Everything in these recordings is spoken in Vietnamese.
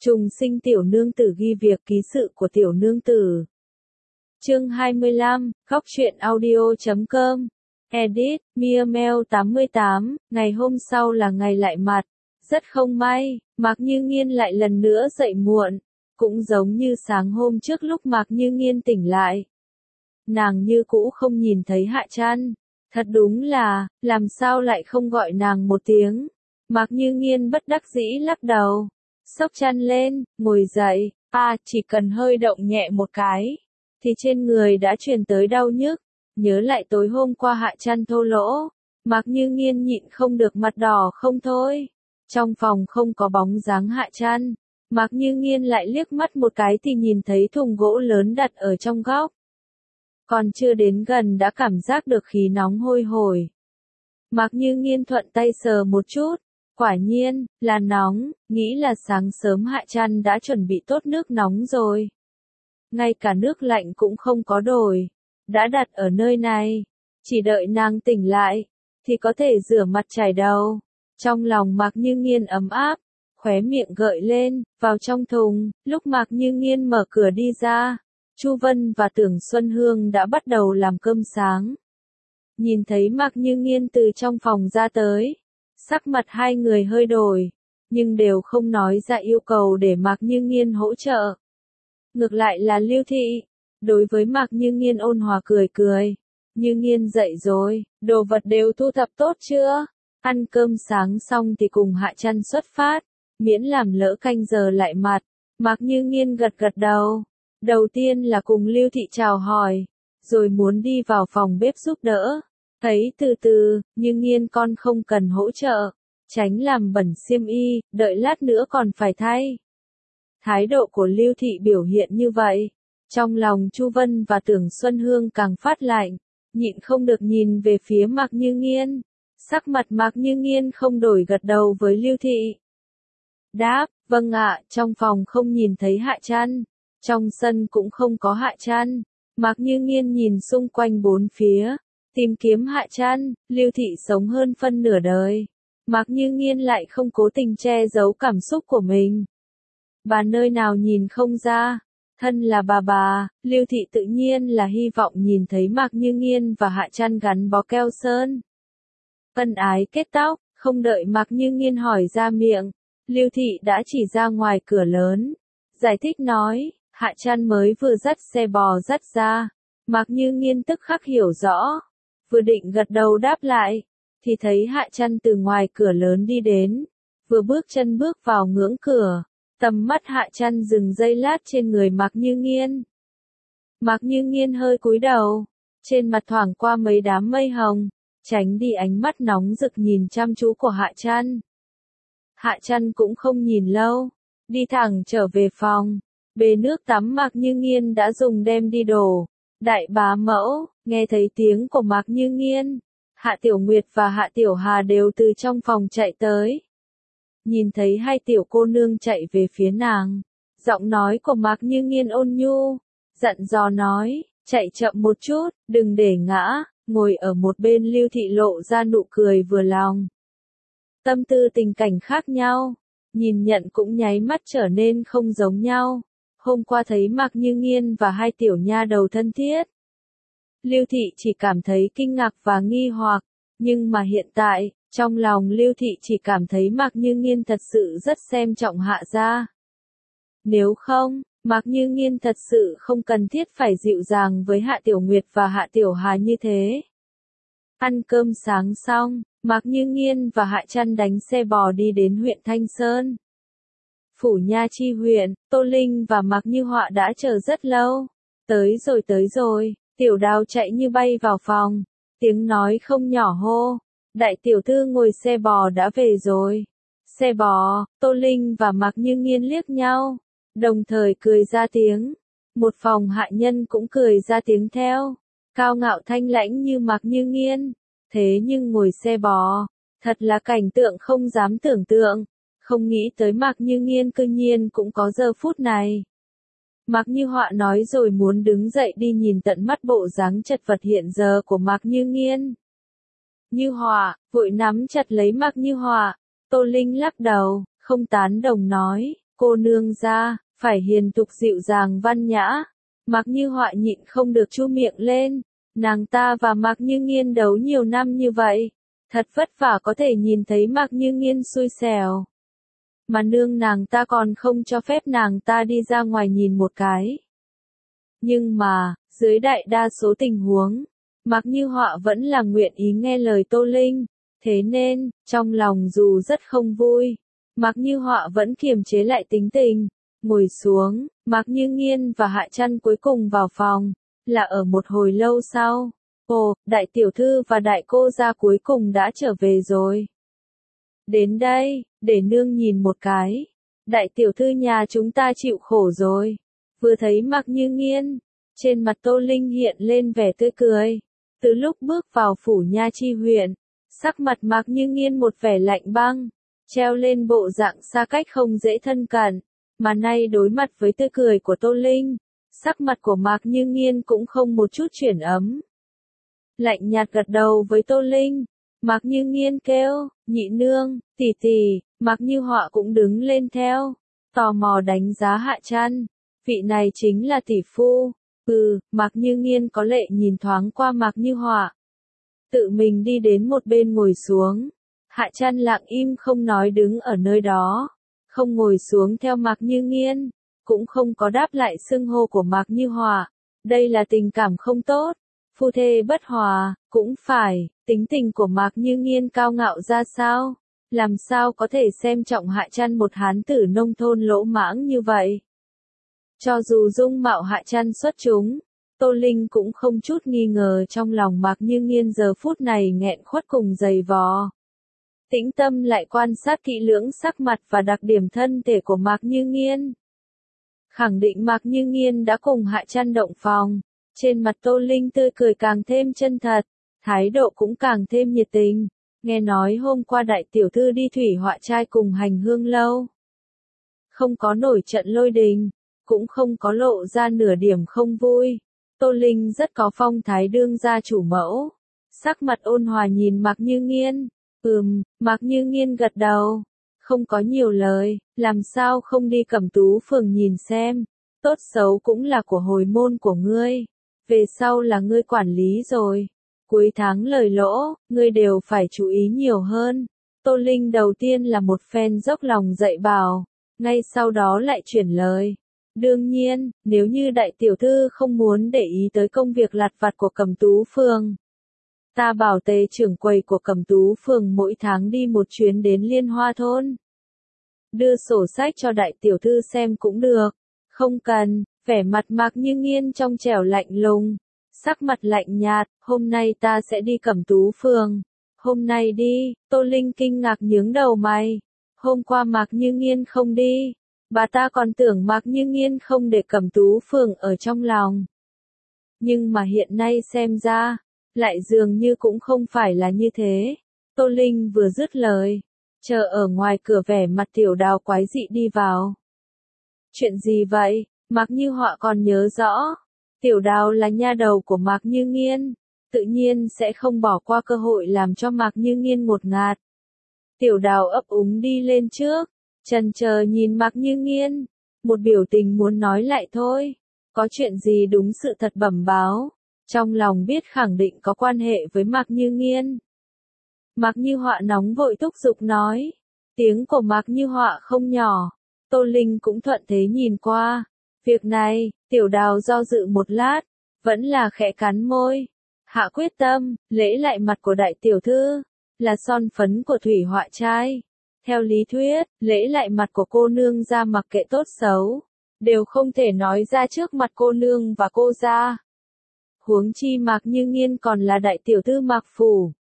Trùng sinh tiểu nương tử ghi việc ký sự của tiểu nương tử. Chương 25, Góc truyện audio.com. Edit, Mia Mel 88, ngày hôm sau là ngày lại mặt. Rất không may, Mạc Như Nghiên lại lần nữa dậy muộn. Cũng giống như sáng hôm trước lúc Mạc Như Nghiên tỉnh lại. Nàng như cũ không nhìn thấy Hạ Trăn. Thật đúng là, làm sao lại không gọi nàng một tiếng. Mạc Như Nghiên bất đắc dĩ lắc đầu. Xốc chăn lên, ngồi dậy, chỉ cần hơi động nhẹ một cái, thì trên người đã truyền tới đau nhức. Nhớ lại tối hôm qua Hạ Trăn thô lỗ, Mạc Như Nghiên nhịn không được mặt đỏ không thôi. Trong phòng không có bóng dáng Hạ Trăn, Mạc Như Nghiên lại liếc mắt một cái thì nhìn thấy thùng gỗ lớn đặt ở trong góc. Còn chưa đến gần đã cảm giác được khí nóng hôi hổi. Mạc Như Nghiên thuận tay sờ một chút. Quả nhiên, là nóng, nghĩ là sáng sớm Hạ Trăn đã chuẩn bị tốt nước nóng rồi. Ngay cả nước lạnh cũng không có đổi, đã đặt ở nơi này, chỉ đợi nàng tỉnh lại, thì có thể rửa mặt chải đầu. Trong lòng Mạc Như Nghiên ấm áp, khóe miệng gợi lên, vào trong thùng, lúc Mạc Như Nghiên mở cửa đi ra, Chu Vân và Tưởng Xuân Hương đã bắt đầu làm cơm sáng. Nhìn thấy Mạc Như Nghiên từ trong phòng ra tới. Sắc mặt hai người hơi đổi, nhưng đều không nói ra yêu cầu để Mạc Như Nghiên hỗ trợ. Ngược lại là Lưu Thị, đối với Mạc Như Nghiên ôn hòa cười cười. Như Nghiên dậy rồi, đồ vật đều thu thập tốt chưa? Ăn cơm sáng xong thì cùng Hạ Trăn xuất phát, miễn làm lỡ canh giờ lại mặt. Mạc Như Nghiên gật gật đầu. Đầu tiên là cùng Lưu Thị chào hỏi, rồi muốn đi vào phòng bếp giúp đỡ. Thấy từ từ, Như Nghiên con không cần hỗ trợ, tránh làm bẩn xiêm y, đợi lát nữa còn phải thay. Thái độ của Lưu Thị biểu hiện như vậy, trong lòng Chu Vân và Tưởng Xuân Hương càng phát lạnh, nhịn không được nhìn về phía Mạc Như Nghiên. Sắc mặt Mạc Như Nghiên không đổi gật đầu với Lưu Thị. Đáp, vâng ạ, trong phòng không nhìn thấy Hạ Trăn, trong sân cũng không có Hạ Trăn. Mạc Như Nghiên nhìn xung quanh bốn phía. Tìm kiếm Hạ Trăn, Lưu Thị sống hơn phân nửa đời. Mạc Như Nghiên lại không cố tình che giấu cảm xúc của mình. Bà nơi nào nhìn không ra. Thân là bà, Lưu Thị tự nhiên là hy vọng nhìn thấy Mạc Như Nghiên và Hạ Trăn gắn bó keo sơn. Ân ái kết tóc, không đợi Mạc Như Nghiên hỏi ra miệng. Lưu Thị đã chỉ ra ngoài cửa lớn. Giải thích nói, Hạ Trăn mới vừa dắt xe bò dắt ra. Mạc Như Nghiên tức khắc hiểu rõ. Vừa định gật đầu đáp lại, thì thấy Hạ Trăn từ ngoài cửa lớn đi đến, vừa bước chân bước vào ngưỡng cửa, tầm mắt Hạ Trăn dừng giây lát trên người Mạc Như Nghiên. Mạc Như Nghiên hơi cúi đầu, trên mặt thoảng qua mấy đám mây hồng, tránh đi ánh mắt nóng rực nhìn chăm chú của Hạ Trăn. Hạ Trăn cũng không nhìn lâu, đi thẳng trở về phòng, bê nước tắm Mạc Như Nghiên đã dùng đem đi đổ. Đại bá mẫu, nghe thấy tiếng của Mạc Như Nghiên, Hạ Tiểu Nguyệt và Hạ Tiểu Hà đều từ trong phòng chạy tới. Nhìn thấy hai tiểu cô nương chạy về phía nàng, giọng nói của Mạc Như Nghiên ôn nhu, dặn dò nói, chạy chậm một chút, đừng để ngã, ngồi ở một bên Lưu Thị lộ ra nụ cười vừa lòng. Tâm tư tình cảnh khác nhau, nhìn nhận cũng nháy mắt trở nên không giống nhau. Hôm qua thấy Mạc Như Nghiên và hai tiểu nha đầu thân thiết. Lưu Thị chỉ cảm thấy kinh ngạc và nghi hoặc, nhưng mà hiện tại, trong lòng Lưu Thị chỉ cảm thấy Mạc Như Nghiên thật sự rất xem trọng Hạ gia. Nếu không, Mạc Như Nghiên thật sự không cần thiết phải dịu dàng với Hạ Tiểu Nguyệt và Hạ Tiểu Hà như thế. Ăn cơm sáng xong, Mạc Như Nghiên và Hạ Trăn đánh xe bò đi đến huyện Thanh Sơn. Phủ Nha Chi huyện, Tô Linh và Mạc Như Họa đã chờ rất lâu. Tới rồi, Tiểu Đào chạy như bay vào phòng, tiếng nói không nhỏ hô, đại tiểu thư ngồi xe bò đã về rồi. Xe bò, Tô Linh và Mạc Như Nghiên liếc nhau, đồng thời cười ra tiếng. Một phòng hạ nhân cũng cười ra tiếng theo, cao ngạo thanh lãnh như Mạc Như Nghiên. Thế nhưng ngồi xe bò, thật là cảnh tượng không dám tưởng tượng. Không nghĩ tới Mạc Như Nghiên cư nhiên cũng có giờ phút này. Mạc Như Họa nói rồi muốn đứng dậy đi nhìn tận mắt bộ dáng chật vật hiện giờ của Mạc Như Nghiên. Như Họa, vội nắm chặt lấy Mạc Như Họa. Tô Linh lắc đầu, không tán đồng nói, cô nương ra, phải hiền tục dịu dàng văn nhã. Mạc Như Họa nhịn không được chu miệng lên, nàng ta và Mạc Như Nghiên đấu nhiều năm như vậy, thật vất vả có thể nhìn thấy Mạc Như Nghiên xui xẻo. Mà nương nàng ta còn không cho phép nàng ta đi ra ngoài nhìn một cái. Nhưng mà, dưới đại đa số tình huống, Mạc Như Họa vẫn là nguyện ý nghe lời Tô Linh, thế nên, trong lòng dù rất không vui, Mạc Như Họa vẫn kiềm chế lại tính tình, ngồi xuống, Mạc Như Nghiên và Hạ Trăn cuối cùng vào phòng, là ở một hồi lâu sau. Ồ, đại tiểu thư và đại cô gia cuối cùng đã trở về rồi. Đến đây, để nương nhìn một cái. Đại tiểu thư nhà chúng ta chịu khổ rồi. Vừa thấy Mạc Như Nghiên, trên mặt Tô Linh hiện lên vẻ tươi cười. Từ lúc bước vào phủ Nha Chi huyện, sắc mặt Mạc Như Nghiên một vẻ lạnh băng, treo lên bộ dạng xa cách không dễ thân cận, mà nay đối mặt với tươi cười của Tô Linh, sắc mặt của Mạc Như Nghiên cũng không một chút chuyển ấm. Lạnh nhạt gật đầu với Tô Linh, Mạc Như Nghiên kêu, nhị nương, tỷ tỷ, Mạc Như Họa cũng đứng lên theo, tò mò đánh giá Hạ Trăn, vị này chính là tỷ phu. Mạc Như Nghiên có lệ nhìn thoáng qua Mạc Như Họa, tự mình đi đến một bên ngồi xuống. Hạ Trăn lặng im không nói đứng ở nơi đó, không ngồi xuống theo Mạc Như Nghiên, cũng không có đáp lại xưng hô của Mạc Như Họa. Đây là tình cảm không tốt, phu thê bất hòa, cũng phải, tính tình của Mạc Như Nghiên cao ngạo ra sao, làm sao có thể xem trọng Hạ Trăn một hán tử nông thôn lỗ mãng như vậy. Cho dù dung mạo Hạ Trăn xuất chúng, Tô Linh cũng không chút nghi ngờ trong lòng Mạc Như Nghiên giờ phút này nghẹn khuất cùng dày vò. Tĩnh tâm lại quan sát kỹ lưỡng sắc mặt và đặc điểm thân thể của Mạc Như Nghiên. Khẳng định Mạc Như Nghiên đã cùng Hạ Trăn động phòng, trên mặt Tô Linh tươi cười càng thêm chân thật, thái độ cũng càng thêm nhiệt tình. Nghe nói hôm qua đại tiểu thư đi thủy họa trai cùng Hành Hương lâu. Không có nổi trận lôi đình, cũng không có lộ ra nửa điểm không vui. Tô Linh rất có phong thái đương gia chủ mẫu. Sắc mặt ôn hòa nhìn Mạc Như Nghiên. Mạc Như Nghiên gật đầu. Không có nhiều lời, làm sao không đi Cẩm Tú phường nhìn xem. Tốt xấu cũng là của hồi môn của ngươi. Về sau là ngươi quản lý rồi. Cuối tháng lời lỗ, ngươi đều phải chú ý nhiều hơn. Tô Linh đầu tiên là một phen dốc lòng dạy bảo, ngay sau đó lại chuyển lời. Đương nhiên, nếu như đại tiểu thư không muốn để ý tới công việc lặt vặt của Cẩm Tú phường, ta bảo Tề trưởng quầy của Cẩm Tú phường mỗi tháng đi một chuyến đến Liên Hoa thôn. Đưa sổ sách cho đại tiểu thư xem cũng được. Không cần, vẻ mặt Mạc Như Nghiên trong trẻo lạnh lùng, sắc mặt lạnh nhạt, hôm nay ta sẽ đi Cẩm Tú phường. Hôm nay đi, Tô Linh kinh ngạc nhướng đầu mày. Hôm qua Mạc Như Nghiên không đi, bà ta còn tưởng Mạc Như Nghiên không để Cẩm Tú phường ở trong lòng. Nhưng mà hiện nay xem ra, lại dường như cũng không phải là như thế. Tô Linh vừa dứt lời, chờ ở ngoài cửa vẻ mặt Tiểu Đào quái dị đi vào. Chuyện gì vậy? Mạc Như Họa còn nhớ rõ. Tiểu Đào là nha đầu của Mạc Như Nghiên, tự nhiên sẽ không bỏ qua cơ hội làm cho Mạc Như Nghiên ngột ngạt. Tiểu Đào ấp úng đi lên trước, chần chờ nhìn Mạc Như Nghiên, một biểu tình muốn nói lại thôi. Có chuyện gì đúng sự thật bẩm báo, trong lòng biết khẳng định có quan hệ với Mạc Như Nghiên. Mạc Như Họa nóng vội thúc giục nói, tiếng của Mạc Như Họa không nhỏ, Tô Linh cũng thuận thế nhìn qua. Việc này, Tiểu Đào do dự một lát, vẫn là khẽ cắn môi. Hạ quyết tâm, lễ lại mặt của đại tiểu thư, là son phấn của thủy họa trai. Theo lý thuyết, lễ lại mặt của cô nương ra mặc kệ tốt xấu, đều không thể nói ra trước mặt cô nương và cô gia. Huống chi Mạc Như Nghiên còn là đại tiểu thư Mạc phủ.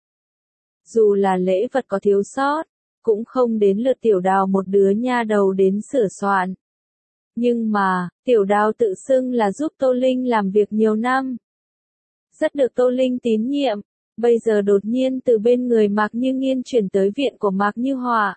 Dù là lễ vật có thiếu sót, cũng không đến lượt Tiểu Đào một đứa nha đầu đến sửa soạn. Nhưng mà, Tiểu Đào tự xưng là giúp Tô Linh làm việc nhiều năm. Rất được Tô Linh tín nhiệm, bây giờ đột nhiên từ bên người Mạc Như Nghiên chuyển tới viện của Mạc Như Họa.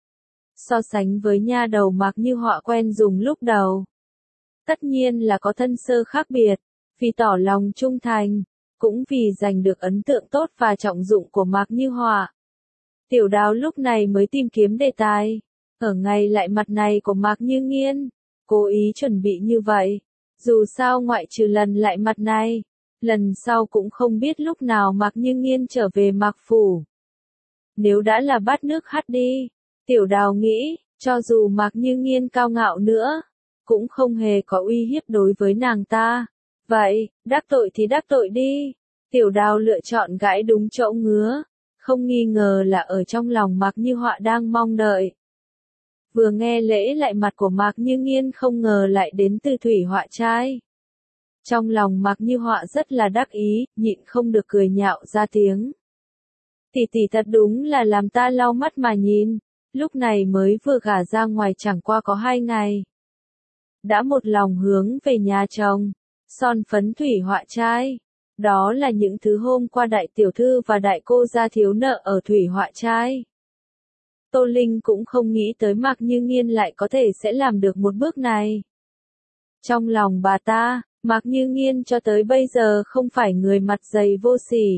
So sánh với nha đầu Mạc Như Họa quen dùng lúc đầu, tất nhiên là có thân sơ khác biệt, vì tỏ lòng trung thành, cũng vì giành được ấn tượng tốt và trọng dụng của Mạc Như Họa. Tiểu Đào lúc này mới tìm kiếm đề tài. Ở ngay lại mặt này của Mạc Như Nghiên, cố ý chuẩn bị như vậy. Dù sao ngoại trừ lần lại mặt này, lần sau cũng không biết lúc nào Mạc Như Nghiên trở về Mạc Phủ. Nếu đã là bát nước hắt đi, Tiểu Đào nghĩ, cho dù Mạc Như Nghiên cao ngạo nữa, cũng không hề có uy hiếp đối với nàng ta. Vậy, đắc tội thì đắc tội đi. Tiểu Đào lựa chọn gãi đúng chỗ ngứa, không nghi ngờ là ở trong lòng Mạc Như Họa đang mong đợi. Vừa nghe lễ lại mặt của Mạc Như Nghiên không ngờ lại đến từ Thủy Họa trai. Trong lòng Mạc Như Họa rất là đắc ý, nhịn không được cười nhạo ra tiếng. Tỷ tỷ thật đúng là làm ta lau mắt mà nhìn, lúc này mới vừa gả ra ngoài chẳng qua có 2 ngày. Đã một lòng hướng về nhà chồng, son phấn Thủy Họa trai. Đó là những thứ hôm qua đại tiểu thư và đại cô gia thiếu nợ ở Thủy Họa trai. Tô Linh cũng không nghĩ tới Mạc Như Nghiên lại có thể sẽ làm được một bước này. Trong lòng bà ta, Mạc Như Nghiên cho tới bây giờ không phải người mặt dày vô sỉ.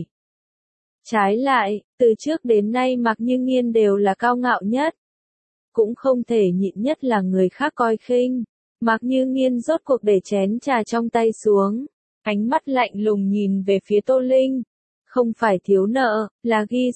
Trái lại, từ trước đến nay Mạc Như Nghiên đều là cao ngạo nhất. Cũng không thể nhịn nhất là người khác coi khinh. Mạc Như Nghiên rốt cuộc để chén trà trong tay xuống, ánh mắt lạnh lùng nhìn về phía Tô Linh. Không phải thiếu nợ, là ghi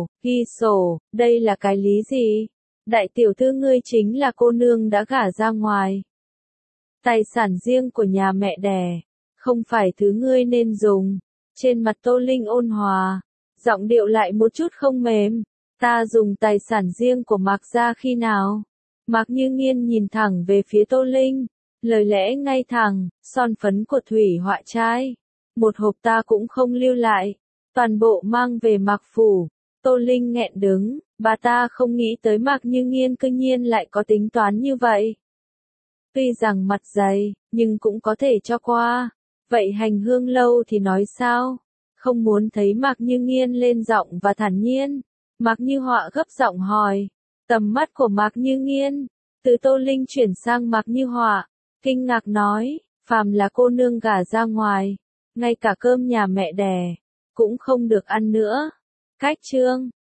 sổ, đây là cái lý gì? Đại tiểu thư ngươi chính là cô nương đã gả ra ngoài. Tài sản riêng của nhà mẹ đẻ, không phải thứ ngươi nên dùng. Trên mặt Tô Linh ôn hòa, giọng điệu lại một chút không mềm. Ta dùng tài sản riêng của Mạc gia khi nào? Mạc Như Nghiên nhìn thẳng về phía Tô Linh, lời lẽ ngay thẳng, son phấn của Thủy Họa trai. Một hộp ta cũng không lưu lại, toàn bộ mang về Mạc Phủ. Tô Linh nghẹn đứng, bà ta không nghĩ tới Mạc Như Nghiên cư nhiên lại có tính toán như vậy. Tuy rằng mặt dày, nhưng cũng có thể cho qua. Vậy hành hương lâu thì nói sao? Không muốn thấy Mạc Như Nghiên lên giọng và thản nhiên. Mạc Như Họa gấp giọng hỏi. Tầm mắt của Mạc Như Nghiên, từ Tô Linh chuyển sang Mạc Như Họa, kinh ngạc nói, phàm là cô nương gả ra ngoài, ngay cả cơm nhà mẹ đẻ, cũng không được ăn nữa. Cách chương